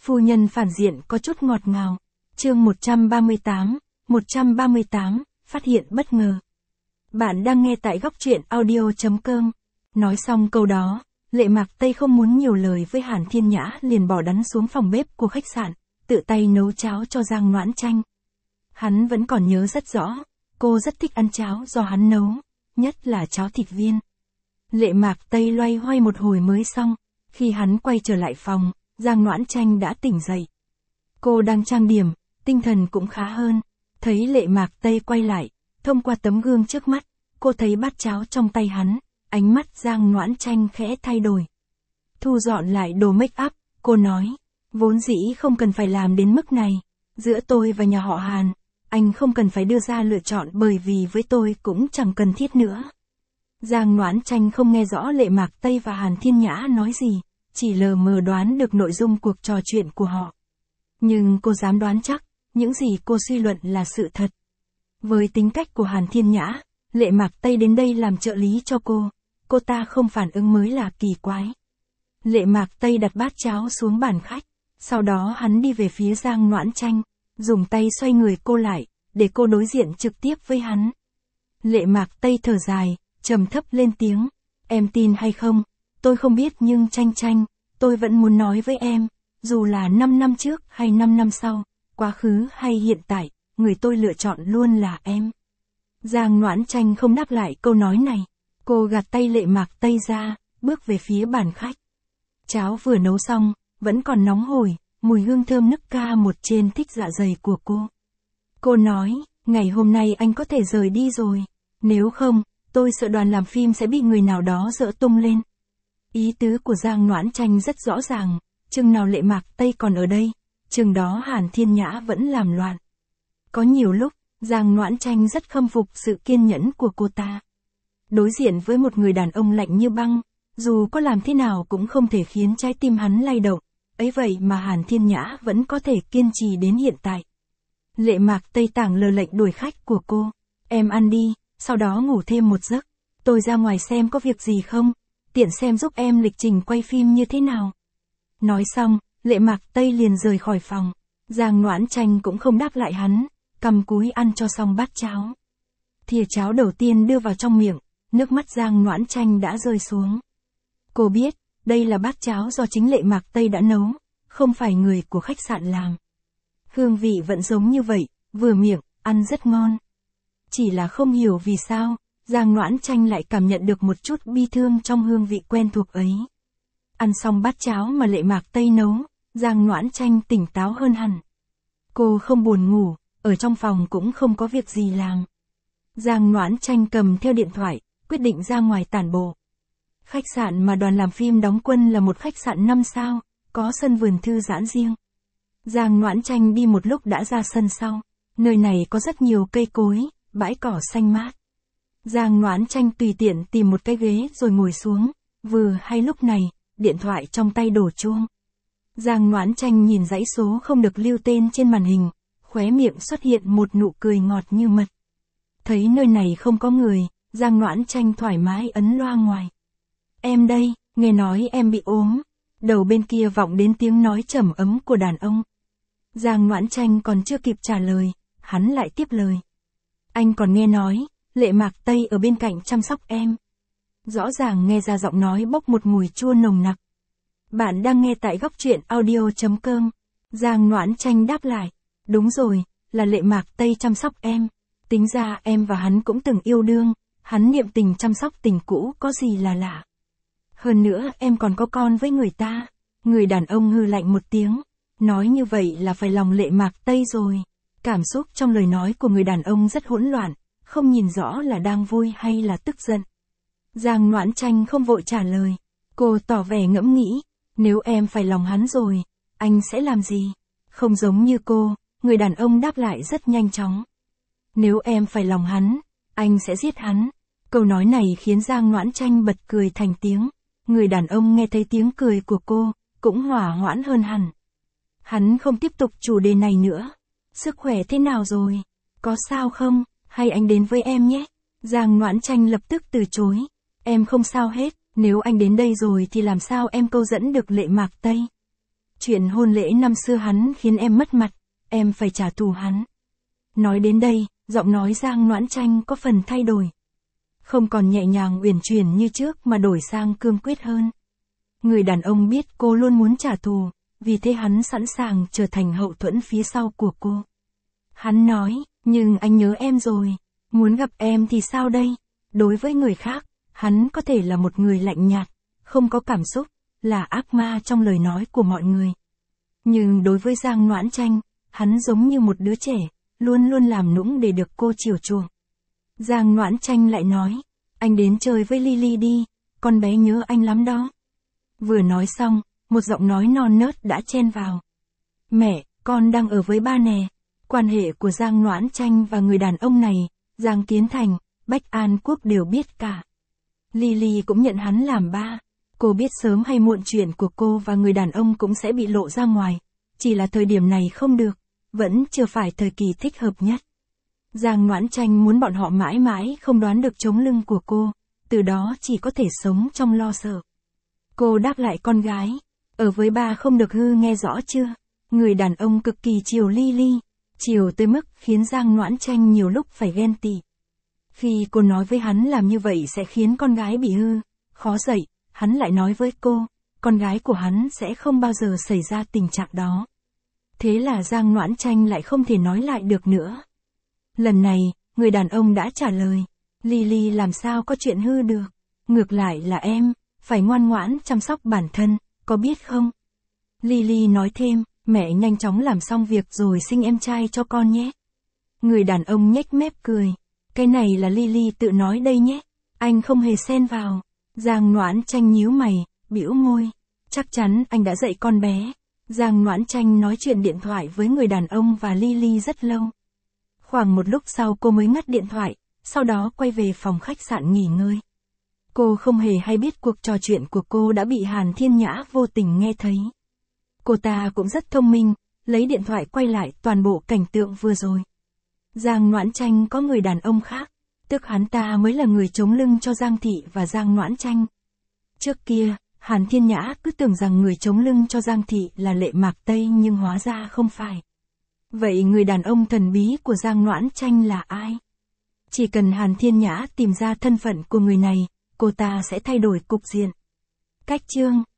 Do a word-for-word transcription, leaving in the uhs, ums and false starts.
Phu nhân phản diện có chút ngọt ngào. Chương một trăm ba mươi tám, một trăm ba mươi tám, phát hiện bất ngờ. Bạn đang nghe tại góc truyện audio chấm com. Nói xong câu đó, Lệ Mạc Tây không muốn nhiều lời với Hàn Thiên Nhã liền bỏ đắn xuống phòng bếp của khách sạn, tự tay nấu cháo cho Giang Noãn Tranh. Hắn vẫn còn nhớ rất rõ, cô rất thích ăn cháo do hắn nấu, nhất là cháo thịt viên. Lệ Mạc Tây loay hoay một hồi mới xong, khi hắn quay trở lại phòng, Giang Noãn Tranh đã tỉnh dậy. Cô đang trang điểm, tinh thần cũng khá hơn, thấy Lệ Mạc Tây quay lại, thông qua tấm gương trước mắt, cô thấy bát cháo trong tay hắn, ánh mắt Giang Noãn Tranh khẽ thay đổi. Thu dọn lại đồ make up, cô nói, vốn dĩ không cần phải làm đến mức này, giữa tôi và nhà họ Hàn, anh không cần phải đưa ra lựa chọn bởi vì với tôi cũng chẳng cần thiết nữa. Giang Noãn Tranh không nghe rõ Lệ Mạc Tây và Hàn Thiên Nhã nói gì, chỉ lờ mờ đoán được nội dung cuộc trò chuyện của họ. Nhưng cô dám đoán chắc, những gì cô suy luận là sự thật. Với tính cách của Hàn Thiên Nhã, Lệ Mạc Tây đến đây làm trợ lý cho cô, cô ta không phản ứng mới là kỳ quái. Lệ Mạc Tây đặt bát cháo xuống bàn khách, sau đó hắn đi về phía Giang Noãn Tranh, dùng tay xoay người cô lại, để cô đối diện trực tiếp với hắn. Lệ Mạc Tây thở dài, trầm thấp lên tiếng, em tin hay không, tôi không biết nhưng Tranh Tranh, tôi vẫn muốn nói với em, dù là năm năm trước hay năm năm sau, quá khứ hay hiện tại, người tôi lựa chọn luôn là em. Giang Noãn Tranh không đáp lại câu nói này, cô gạt tay Lệ Mạc Tây ra, bước về phía bàn khách. Cháo vừa nấu xong, vẫn còn nóng hổi, mùi hương thơm nức ca một trên thích dạ dày của cô. Cô nói, ngày hôm nay anh có thể rời đi rồi, nếu không, tôi sợ đoàn làm phim sẽ bị người nào đó giở tung lên. Ý tứ của Giang Noãn Tranh rất rõ ràng, chừng nào Lệ Mạc Tây còn ở đây, chừng đó Hàn Thiên Nhã vẫn làm loạn. Có nhiều lúc, Giang Noãn Tranh rất khâm phục sự kiên nhẫn của cô ta. Đối diện với một người đàn ông lạnh như băng, dù có làm thế nào cũng không thể khiến trái tim hắn lay động, ấy vậy mà Hàn Thiên Nhã vẫn có thể kiên trì đến hiện tại. Lệ Mạc Tây tảng lờ lệnh đuổi khách của cô, em ăn đi, sau đó ngủ thêm một giấc, tôi ra ngoài xem có việc gì không, tiện xem giúp em lịch trình quay phim như thế nào. Nói xong, Lệ Mạc Tây liền rời khỏi phòng, Giang Noãn Tranh cũng không đáp lại hắn, cầm cúi ăn cho xong bát cháo. Thìa cháo đầu tiên đưa vào trong miệng, nước mắt Giang Noãn Tranh đã rơi xuống. Cô biết, đây là bát cháo do chính Lệ Mạc Tây đã nấu, không phải người của khách sạn làm. Hương vị vẫn giống như vậy, vừa miệng, ăn rất ngon. Chỉ là không hiểu vì sao, Giang Noãn Tranh lại cảm nhận được một chút bi thương trong hương vị quen thuộc ấy. Ăn xong bát cháo mà Lệ Mạc Tây nấu, Giang Noãn Tranh tỉnh táo hơn hẳn. Cô không buồn ngủ, ở trong phòng cũng không có việc gì làm. Giang Noãn Tranh cầm theo điện thoại, quyết định ra ngoài tản bộ. Khách sạn mà đoàn làm phim đóng quân là một khách sạn năm sao, có sân vườn thư giãn riêng. Giang Noãn Tranh đi một lúc đã ra sân sau, nơi này có rất nhiều cây cối, bãi cỏ xanh mát. Giang Noãn Tranh tùy tiện tìm một cái ghế rồi ngồi xuống, vừa hay lúc này, điện thoại trong tay đổ chuông. Giang Noãn Tranh nhìn dãy số không được lưu tên trên màn hình, khóe miệng xuất hiện một nụ cười ngọt như mật. Thấy nơi này không có người, Giang Noãn Tranh thoải mái ấn loa ngoài. Em đây, nghe nói em bị ốm. Đầu bên kia vọng đến tiếng nói trầm ấm của đàn ông. Giang Noãn Tranh còn chưa kịp trả lời, hắn lại tiếp lời. Anh còn nghe nói, Lệ Mạc Tây ở bên cạnh chăm sóc em. Rõ ràng nghe ra giọng nói bốc một mùi chua nồng nặc. Bạn đang nghe tại góc truyện audio chấm com. Giang Noãn Tranh đáp lại. Đúng rồi, là Lệ Mạc Tây chăm sóc em. Tính ra em và hắn cũng từng yêu đương, hắn niệm tình chăm sóc tình cũ có gì là lạ. Hơn nữa em còn có con với người ta. Người đàn ông hừ lạnh một tiếng. Nói như vậy là phải lòng Lệ Mạc Tây rồi. Cảm xúc trong lời nói của người đàn ông rất hỗn loạn, không nhìn rõ là đang vui hay là tức giận. Giang Noãn Tranh không vội trả lời. Cô tỏ vẻ ngẫm nghĩ, nếu em phải lòng hắn rồi, anh sẽ làm gì? Không giống như cô, người đàn ông đáp lại rất nhanh chóng. Nếu em phải lòng hắn, anh sẽ giết hắn. Câu nói này khiến Giang Noãn Tranh bật cười thành tiếng. Người đàn ông nghe thấy tiếng cười của cô, cũng hỏa hoãn hơn hẳn. Hắn không tiếp tục chủ đề này nữa. Sức khỏe thế nào rồi? Có sao không? Hay anh đến với em nhé? Giang Noãn Tranh lập tức từ chối. Em không sao hết, nếu anh đến đây rồi thì làm sao em câu dẫn được Lệ Mạc Tây? Chuyện hôn lễ năm xưa hắn khiến em mất mặt, em phải trả thù hắn. Nói đến đây, giọng nói Giang Noãn Tranh có phần thay đổi. Không còn nhẹ nhàng uyển chuyển như trước mà đổi sang cương quyết hơn. Người đàn ông biết cô luôn muốn trả thù, vì thế hắn sẵn sàng trở thành hậu thuẫn phía sau của cô. Hắn nói, nhưng anh nhớ em rồi, muốn gặp em thì sao đây? Đối với người khác, hắn có thể là một người lạnh nhạt, không có cảm xúc, là ác ma trong lời nói của mọi người. Nhưng đối với Giang Noãn Tranh, hắn giống như một đứa trẻ, luôn luôn làm nũng để được cô chiều chuộng. Giang Noãn Tranh lại nói, anh đến chơi với Lily đi, con bé nhớ anh lắm đó. Vừa nói xong, một giọng nói non nớt đã chen vào. Mẹ, con đang ở với ba nè. Quan hệ của Giang Noãn Tranh và người đàn ông này, Giang Kiến Thành, Bách An Quốc đều biết cả. Lily cũng nhận hắn làm ba. Cô biết sớm hay muộn chuyện của cô và người đàn ông cũng sẽ bị lộ ra ngoài. Chỉ là thời điểm này không được, vẫn chưa phải thời kỳ thích hợp nhất. Giang Noãn Tranh muốn bọn họ mãi mãi không đoán được chống lưng của cô, từ đó chỉ có thể sống trong lo sợ. Cô đáp lại con gái, ở với ba không được hư nghe rõ chưa? Người đàn ông cực kỳ chiều Lily, chiều tới mức khiến Giang Noãn Tranh nhiều lúc phải ghen tị. Khi cô nói với hắn làm như vậy sẽ khiến con gái bị hư, khó dạy, hắn lại nói với cô, con gái của hắn sẽ không bao giờ xảy ra tình trạng đó. Thế là Giang Noãn Tranh lại không thể nói lại được nữa. Lần này, người đàn ông đã trả lời, Lily làm sao có chuyện hư được, ngược lại là em, phải ngoan ngoãn chăm sóc bản thân, có biết không? Lily nói thêm, mẹ nhanh chóng làm xong việc rồi sinh em trai cho con nhé. Người đàn ông nhếch mép cười, cái này là Lily tự nói đây nhé, anh không hề xen vào. Giang Noãn Tranh nhíu mày, bĩu môi, chắc chắn anh đã dạy con bé. Giang Noãn Tranh nói chuyện điện thoại với người đàn ông và Lily rất lâu. Khoảng một lúc sau cô mới ngắt điện thoại, sau đó quay về phòng khách sạn nghỉ ngơi. Cô không hề hay biết cuộc trò chuyện của cô đã bị Hàn Thiên Nhã vô tình nghe thấy. Cô ta cũng rất thông minh, lấy điện thoại quay lại toàn bộ cảnh tượng vừa rồi. Giang Noãn Tranh có người đàn ông khác, tức hắn ta mới là người chống lưng cho Giang Thị và Giang Noãn Tranh. Trước kia, Hàn Thiên Nhã cứ tưởng rằng người chống lưng cho Giang Thị là Lệ Mạc Tây nhưng hóa ra không phải. Vậy người đàn ông thần bí của Giang Noãn Tranh là ai? Chỉ cần Hàn Thiên Nhã tìm ra thân phận của người này, cô ta sẽ thay đổi cục diện. Cách chương